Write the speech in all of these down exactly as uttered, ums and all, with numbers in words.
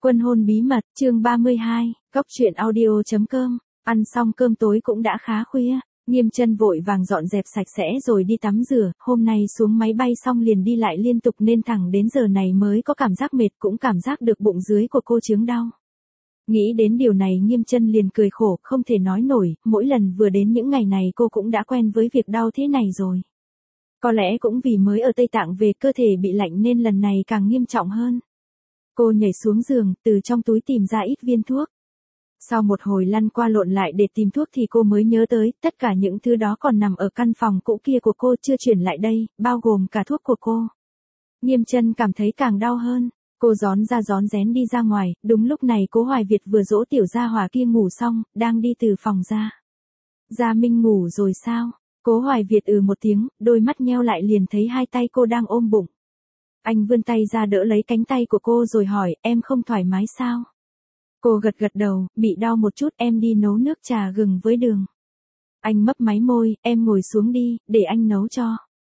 Quân hôn bí mật, chương ba mươi hai, góc truyện audio.com, ăn xong cơm tối cũng đã khá khuya, Nghiêm Chân vội vàng dọn dẹp sạch sẽ rồi đi tắm rửa, hôm nay xuống máy bay xong liền đi lại liên tục nên thẳng đến giờ này mới có cảm giác mệt cũng cảm giác được bụng dưới của cô chướng đau. Nghĩ đến điều này Nghiêm Chân liền cười khổ, không thể nói nổi, mỗi lần vừa đến những ngày này cô cũng đã quen với việc đau thế này rồi. Có lẽ cũng vì mới ở Tây Tạng về cơ thể bị lạnh nên lần này càng nghiêm trọng hơn. Cô nhảy xuống giường, từ trong túi tìm ra ít viên thuốc. Sau một hồi lăn qua lộn lại để tìm thuốc thì cô mới nhớ tới, tất cả những thứ đó còn nằm ở căn phòng cũ kia của cô chưa chuyển lại đây, bao gồm cả thuốc của cô. Nghiêm Chân cảm thấy càng đau hơn, cô rón ra rón rén đi ra ngoài, đúng lúc này Cố Hoài Việt vừa dỗ tiểu gia hỏa kia ngủ xong, đang đi từ phòng ra. Gia Minh ngủ rồi sao? Cố Hoài Việt ừ một tiếng, đôi mắt nheo lại liền thấy hai tay cô đang ôm bụng. Anh vươn tay ra đỡ lấy cánh tay của cô rồi hỏi, em không thoải mái sao? Cô gật gật đầu, bị đau một chút, em đi nấu nước trà gừng với đường. Anh mấp máy môi, em ngồi xuống đi, để anh nấu cho.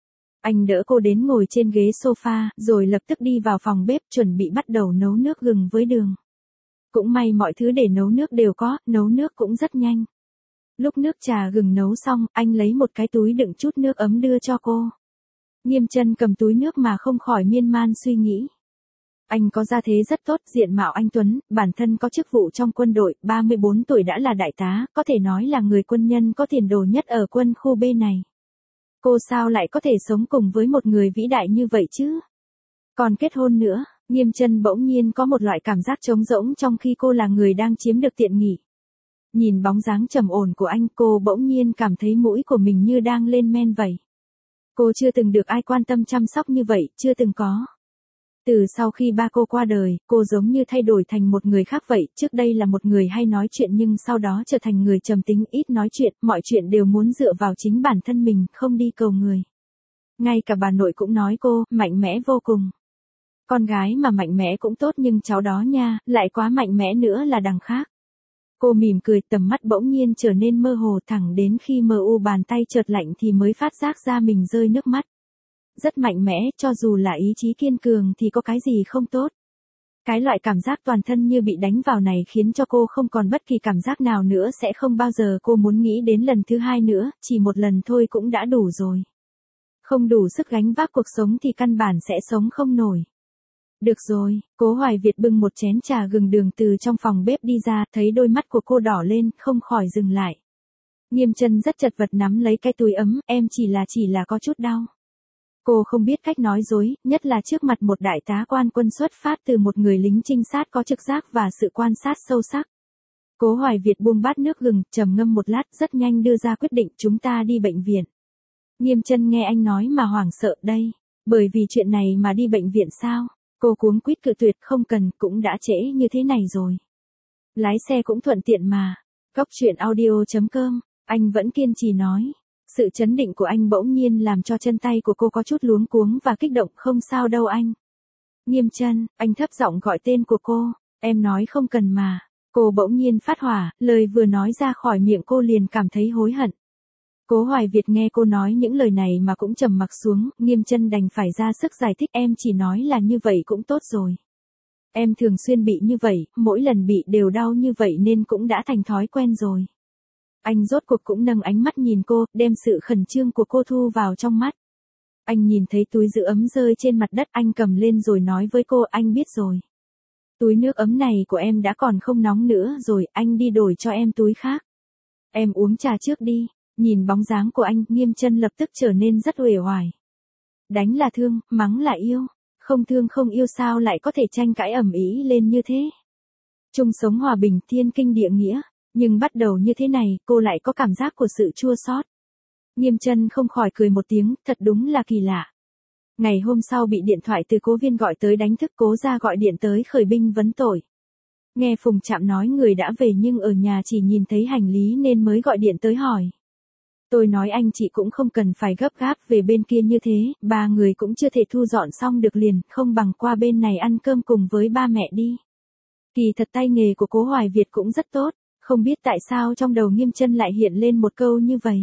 Anh đỡ cô đến ngồi trên ghế sofa, rồi lập tức đi vào phòng bếp chuẩn bị bắt đầu nấu nước gừng với đường. Cũng may mọi thứ để nấu nước đều có, nấu nước cũng rất nhanh. Lúc nước trà gừng nấu xong, anh lấy một cái túi đựng chút nước ấm đưa cho cô. Nghiêm Chân cầm túi nước mà không khỏi miên man suy nghĩ. Anh có gia thế rất tốt, diện mạo anh tuấn, bản thân có chức vụ trong quân đội, ba mươi bốn tuổi đã là đại tá, có thể nói là người quân nhân có tiền đồ nhất ở quân khu B này. Cô sao lại có thể sống cùng với một người vĩ đại như vậy chứ? Còn kết hôn nữa, Nghiêm Chân bỗng nhiên có một loại cảm giác trống rỗng trong khi cô là người đang chiếm được tiện nghỉ. Nhìn bóng dáng trầm ổn của anh, cô bỗng nhiên cảm thấy mũi của mình như đang lên men vậy. Cô chưa từng được ai quan tâm chăm sóc như vậy, chưa từng có. Từ sau khi ba cô qua đời, cô giống như thay đổi thành một người khác vậy, trước đây là một người hay nói chuyện nhưng sau đó trở thành người trầm tính ít nói chuyện, mọi chuyện đều muốn dựa vào chính bản thân mình, không đi cầu người. Ngay cả bà nội cũng nói cô, mạnh mẽ vô cùng. Con gái mà mạnh mẽ cũng tốt nhưng cháu đó nha, lại quá mạnh mẽ nữa là đằng khác. Cô mỉm cười, tầm mắt bỗng nhiên trở nên mơ hồ thẳng đến khi mờ u bàn tay chợt lạnh thì mới phát giác ra mình rơi nước mắt. Rất mạnh mẽ, cho dù là ý chí kiên cường thì có cái gì không tốt. Cái loại cảm giác toàn thân như bị đánh vào này khiến cho cô không còn bất kỳ cảm giác nào nữa, sẽ không bao giờ cô muốn nghĩ đến lần thứ hai nữa, chỉ một lần thôi cũng đã đủ rồi. Không đủ sức gánh vác cuộc sống thì căn bản sẽ sống không nổi. Được rồi, Cố Hoài Việt bưng một chén trà gừng đường từ trong phòng bếp đi ra, thấy đôi mắt của cô đỏ lên, không khỏi dừng lại. Nghiêm Chân rất chật vật nắm lấy cái túi ấm, em chỉ là chỉ là có chút đau. Cô không biết cách nói dối, nhất là trước mặt một đại tá quan quân xuất phát từ một người lính trinh sát có trực giác và sự quan sát sâu sắc. Cố Hoài Việt buông bát nước gừng, trầm ngâm một lát, rất nhanh đưa ra quyết định, chúng ta đi bệnh viện. Nghiêm Chân nghe anh nói mà hoảng sợ, đây, bởi vì chuyện này mà đi bệnh viện sao? Cô cuống quýt cự tuyệt, không cần, cũng đã trễ như thế này rồi. Lái xe cũng thuận tiện mà. Góc truyện audio.com, anh vẫn kiên trì nói. Sự chấn định của anh bỗng nhiên làm cho chân tay của cô có chút luống cuống và kích động, không sao đâu anh. Nghiêm Chân, anh thấp giọng gọi tên của cô, em nói không cần mà. Cô bỗng nhiên phát hỏa, lời vừa nói ra khỏi miệng cô liền cảm thấy hối hận. Cố Hoài Việt nghe cô nói những lời này mà cũng trầm mặc xuống, Nghiêm Chân đành phải ra sức giải thích, em chỉ nói là như vậy cũng tốt rồi. Em thường xuyên bị như vậy, mỗi lần bị đều đau như vậy nên cũng đã thành thói quen rồi. Anh rốt cuộc cũng nâng ánh mắt nhìn cô, đem sự khẩn trương của cô thu vào trong mắt. Anh nhìn thấy túi giữ ấm rơi trên mặt đất, anh cầm lên rồi nói với cô, anh biết rồi. Túi nước ấm này của em đã còn không nóng nữa rồi, anh đi đổi cho em túi khác. Em uống trà trước đi. Nhìn bóng dáng của anh, Nghiêm Chân lập tức trở nên rất uể oải. Đánh là thương, mắng là yêu, không thương không yêu sao lại có thể tranh cãi ầm ĩ lên như thế. Chung sống hòa bình, thiên kinh địa nghĩa, nhưng bắt đầu như thế này, cô lại có cảm giác của sự chua xót. Nghiêm Chân không khỏi cười một tiếng, thật đúng là kỳ lạ. Ngày hôm sau bị điện thoại từ Cố Viên gọi tới đánh thức, Cố gia gọi điện tới khởi binh vấn tội. Nghe Phùng Trạm nói người đã về nhưng ở nhà chỉ nhìn thấy hành lý nên mới gọi điện tới hỏi. Tôi nói anh chị cũng không cần phải gấp gáp về bên kia như thế, ba người cũng chưa thể thu dọn xong được liền, không bằng qua bên này ăn cơm cùng với ba mẹ đi. Kỳ thật tay nghề của Cố Hoài Việt cũng rất tốt, không biết tại sao trong đầu Nghiêm Chân lại hiện lên một câu như vậy.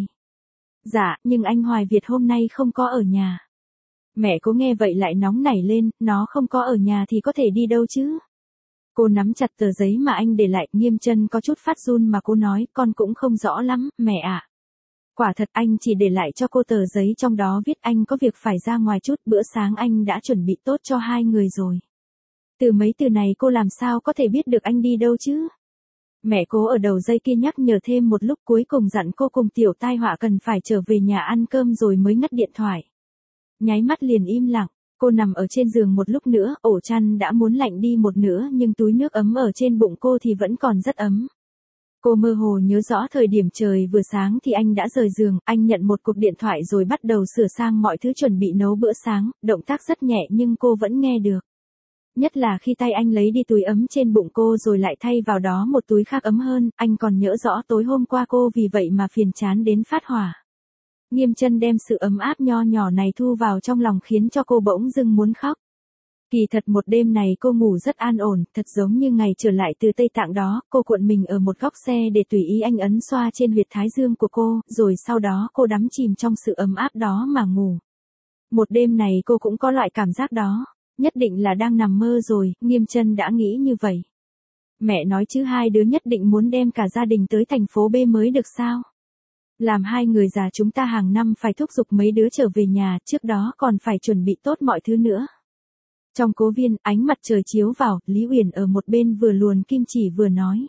Dạ, nhưng anh Hoài Việt hôm nay không có ở nhà. Mẹ Cố nghe vậy lại nóng nảy lên, nó không có ở nhà thì có thể đi đâu chứ? Cô nắm chặt tờ giấy mà anh để lại, Nghiêm Chân có chút phát run mà cô nói, con cũng không rõ lắm, mẹ ạ. Quả thật anh chỉ để lại cho cô tờ giấy trong đó viết anh có việc phải ra ngoài chút, bữa sáng anh đã chuẩn bị tốt cho hai người rồi. Từ mấy từ này cô làm sao có thể biết được anh đi đâu chứ? Mẹ cố ở đầu dây kia nhắc nhở thêm một lúc, cuối cùng dặn cô cùng tiểu tai họa cần phải trở về nhà ăn cơm rồi mới ngắt điện thoại. Nháy mắt liền im lặng, cô nằm ở trên giường một lúc nữa, ổ chăn đã muốn lạnh đi một nửa nhưng túi nước ấm ở trên bụng cô thì vẫn còn rất ấm. Cô mơ hồ nhớ rõ thời điểm trời vừa sáng thì anh đã rời giường, anh nhận một cuộc điện thoại rồi bắt đầu sửa sang mọi thứ chuẩn bị nấu bữa sáng, động tác rất nhẹ nhưng cô vẫn nghe được. Nhất là khi tay anh lấy đi túi ấm trên bụng cô rồi lại thay vào đó một túi khác ấm hơn, anh còn nhớ rõ tối hôm qua cô vì vậy mà phiền chán đến phát hỏa. Nghiêm Chân đem sự ấm áp nho nhỏ này thu vào trong lòng khiến cho cô bỗng dưng muốn khóc. Kỳ thật một đêm này cô ngủ rất an ổn, thật giống như ngày trở lại từ Tây Tạng đó, cô cuộn mình ở một góc xe để tùy ý anh ấn xoa trên huyệt thái dương của cô, rồi sau đó cô đắm chìm trong sự ấm áp đó mà ngủ. Một đêm này cô cũng có loại cảm giác đó, nhất định là đang nằm mơ rồi, Nghiêm Chân đã nghĩ như vậy. Mẹ nói chứ hai đứa nhất định muốn đem cả gia đình tới thành phố B mới được sao? Làm hai người già chúng ta hàng năm phải thúc giục mấy đứa trở về nhà, trước đó còn phải chuẩn bị tốt mọi thứ nữa. Trong cố viên, ánh mặt trời chiếu vào, Lý Uyển ở một bên vừa luồn kim chỉ vừa nói.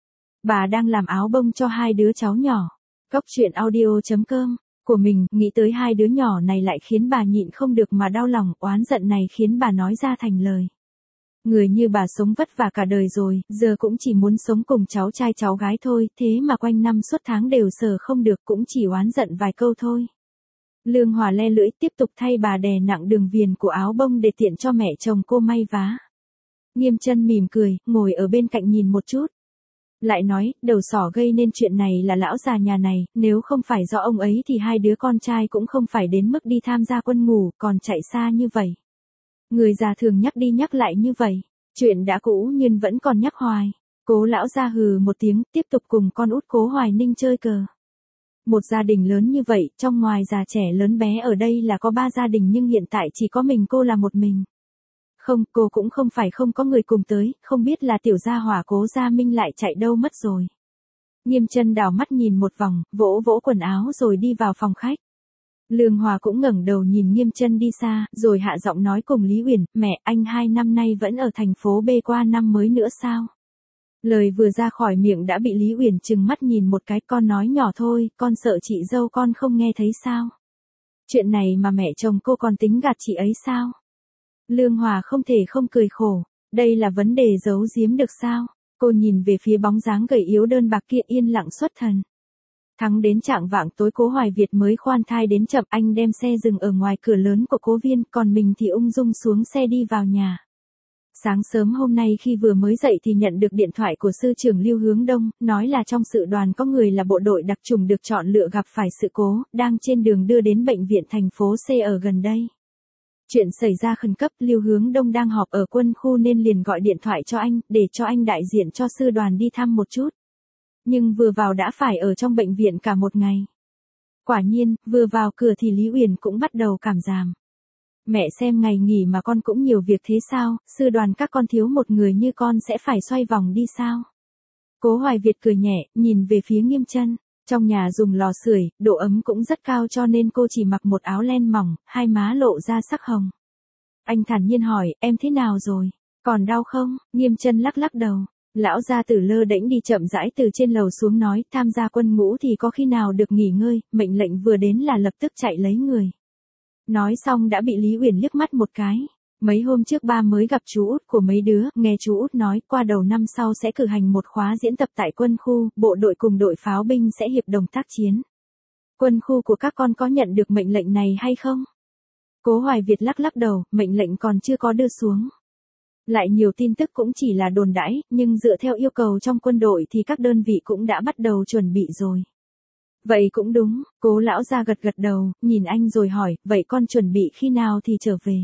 Bà đang làm áo bông cho hai đứa cháu nhỏ. Cốc truyện audio chấm com của mình, nghĩ tới hai đứa nhỏ này lại khiến bà nhịn không được mà đau lòng, oán giận này khiến bà nói ra thành lời. Người như bà sống vất vả cả đời rồi, giờ cũng chỉ muốn sống cùng cháu trai cháu gái thôi, thế mà quanh năm suốt tháng đều sờ không được, cũng chỉ oán giận vài câu thôi. Lương Hòa le lưỡi tiếp tục thay bà đè nặng đường viền của áo bông để tiện cho mẹ chồng cô may vá. Nghiêm Chân mỉm cười, ngồi ở bên cạnh nhìn một chút. Lại nói, đầu sỏ gây nên chuyện này là lão già nhà này, nếu không phải do ông ấy thì hai đứa con trai cũng không phải đến mức đi tham gia quân ngũ, còn chạy xa như vậy. Người già thường nhắc đi nhắc lại như vậy, chuyện đã cũ nhưng vẫn còn nhắc hoài. Cố lão gia hừ một tiếng, tiếp tục cùng con út Cố Hoài Ninh chơi cờ. Một gia đình lớn như vậy, trong ngoài già trẻ lớn bé ở đây là có ba gia đình nhưng hiện tại chỉ có mình cô là một mình. Không, cô cũng không phải không có người cùng tới, không biết là tiểu gia hỏa Cố Gia Minh lại chạy đâu mất rồi. Nghiêm Chân đảo mắt nhìn một vòng, vỗ vỗ quần áo rồi đi vào phòng khách. Lương Hòa cũng ngẩng đầu nhìn Nghiêm Chân đi xa, rồi hạ giọng nói cùng Lý Uyển, mẹ, anh hai năm nay vẫn ở thành phố B qua năm mới nữa sao? Lời vừa ra khỏi miệng đã bị Lý Uyển trừng mắt nhìn một cái, con nói nhỏ thôi, con sợ chị dâu con không nghe thấy sao? Chuyện này mà mẹ chồng cô còn tính gạt chị ấy sao? Lương Hòa không thể không cười khổ, đây là vấn đề giấu giếm được sao? Cô nhìn về phía bóng dáng gầy yếu đơn bạc kia yên lặng xuất thần. Thắng đến trạng vạng tối Cố Hoài Việt mới khoan thai đến chậm, anh đem xe dừng ở ngoài cửa lớn của cố viên, còn mình thì ung dung xuống xe đi vào nhà. Sáng sớm hôm nay khi vừa mới dậy thì nhận được điện thoại của sư trưởng Lưu Hướng Đông, nói là trong sự đoàn có người là bộ đội đặc chủng được chọn lựa gặp phải sự cố, đang trên đường đưa đến bệnh viện thành phố C ở gần đây. Chuyện xảy ra khẩn cấp, Lưu Hướng Đông đang họp ở quân khu nên liền gọi điện thoại cho anh, để cho anh đại diện cho sư đoàn đi thăm một chút. Nhưng vừa vào đã phải ở trong bệnh viện cả một ngày. Quả nhiên, vừa vào cửa thì Lý Uyển cũng bắt đầu cảm giảm. Mẹ xem ngày nghỉ mà con cũng nhiều việc thế sao, sư đoàn các con thiếu một người như con sẽ phải xoay vòng đi sao? Cố Hoài Việt cười nhẹ, nhìn về phía Nghiêm Chân. Trong nhà dùng lò sưởi, độ ấm cũng rất cao cho nên cô chỉ mặc một áo len mỏng, hai má lộ ra sắc hồng. Anh thản nhiên hỏi, em thế nào rồi? Còn đau không? Nghiêm Chân lắc lắc đầu. Lão gia tử lơ đễnh đi chậm rãi từ trên lầu xuống nói, tham gia quân ngũ thì có khi nào được nghỉ ngơi, mệnh lệnh vừa đến là lập tức chạy lấy người. Nói xong đã bị Lý Uyển liếc mắt một cái. Mấy hôm trước ba mới gặp chú út của mấy đứa, nghe chú út nói qua đầu năm sau sẽ cử hành một khóa diễn tập tại quân khu, bộ đội cùng đội pháo binh sẽ hiệp đồng tác chiến. Quân khu của các con có nhận được mệnh lệnh này hay không? Cố Hoài Việt lắc lắc đầu, mệnh lệnh còn chưa có đưa xuống. Lại nhiều tin tức cũng chỉ là đồn đãi, nhưng dựa theo yêu cầu trong quân đội thì các đơn vị cũng đã bắt đầu chuẩn bị rồi. Vậy cũng đúng, Cố lão gia gật gật đầu, nhìn anh rồi hỏi, vậy con chuẩn bị khi nào thì trở về?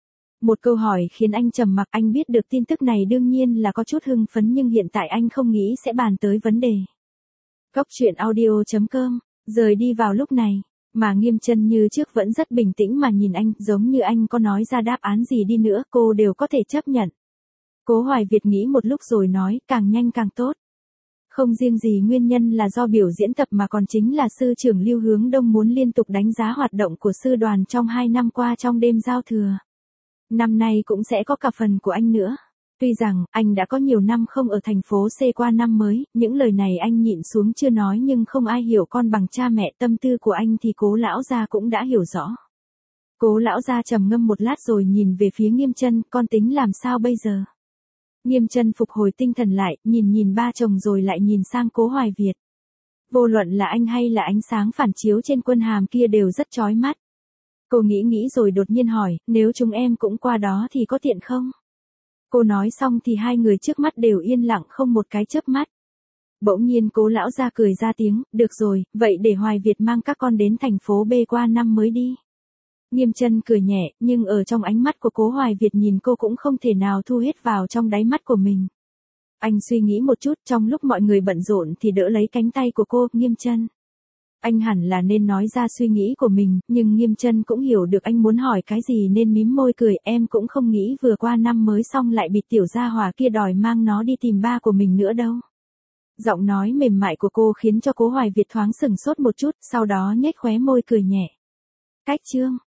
Một câu hỏi khiến anh trầm mặc, anh biết được tin tức này đương nhiên là có chút hưng phấn nhưng hiện tại anh không nghĩ sẽ bàn tới vấn đề. Cốc truyện audio chấm com, rời đi vào lúc này, mà Nghiêm Chân như trước vẫn rất bình tĩnh mà nhìn anh, giống như anh có nói ra đáp án gì đi nữa cô đều có thể chấp nhận. Cố Hoài Việt nghĩ một lúc rồi nói, càng nhanh càng tốt. Không riêng gì nguyên nhân là do biểu diễn tập mà còn chính là sư trưởng Lưu Hướng Đông muốn liên tục đánh giá hoạt động của sư đoàn trong hai năm qua trong đêm giao thừa. Năm nay cũng sẽ có cả phần của anh nữa. Tuy rằng, anh đã có nhiều năm không ở thành phố C qua năm mới, những lời này anh nhịn xuống chưa nói nhưng không ai hiểu con bằng cha mẹ, tâm tư của anh thì Cố lão gia cũng đã hiểu rõ. Cố lão gia trầm ngâm một lát rồi nhìn về phía Nghiêm Chân, con tính làm sao bây giờ? Nghiêm Chân phục hồi tinh thần lại, nhìn nhìn ba chồng rồi lại nhìn sang Cố Hoài Việt. Vô luận là anh hay là ánh sáng phản chiếu trên quân hàm kia đều rất chói mắt. Cô nghĩ nghĩ rồi đột nhiên hỏi, nếu chúng em cũng qua đó thì có tiện không? Cô nói xong thì hai người trước mắt đều yên lặng không một cái chớp mắt. Bỗng nhiên Cố lão gia cười ra tiếng, được rồi, vậy để Hoài Việt mang các con đến thành phố B qua năm mới đi. Nghiêm Chân cười nhẹ, nhưng ở trong ánh mắt của Cố Hoài Việt nhìn cô cũng không thể nào thu hết vào trong đáy mắt của mình. Anh suy nghĩ một chút, trong lúc mọi người bận rộn thì đỡ lấy cánh tay của cô, Nghiêm Chân. Anh hẳn là nên nói ra suy nghĩ của mình, nhưng Nghiêm Chân cũng hiểu được anh muốn hỏi cái gì nên mím môi cười, em cũng không nghĩ vừa qua năm mới xong lại bị tiểu gia hỏa kia đòi mang nó đi tìm ba của mình nữa đâu. Giọng nói mềm mại của cô khiến cho Cố Hoài Việt thoáng sừng sốt một chút, sau đó nhếch khóe môi cười nhẹ. Cách chương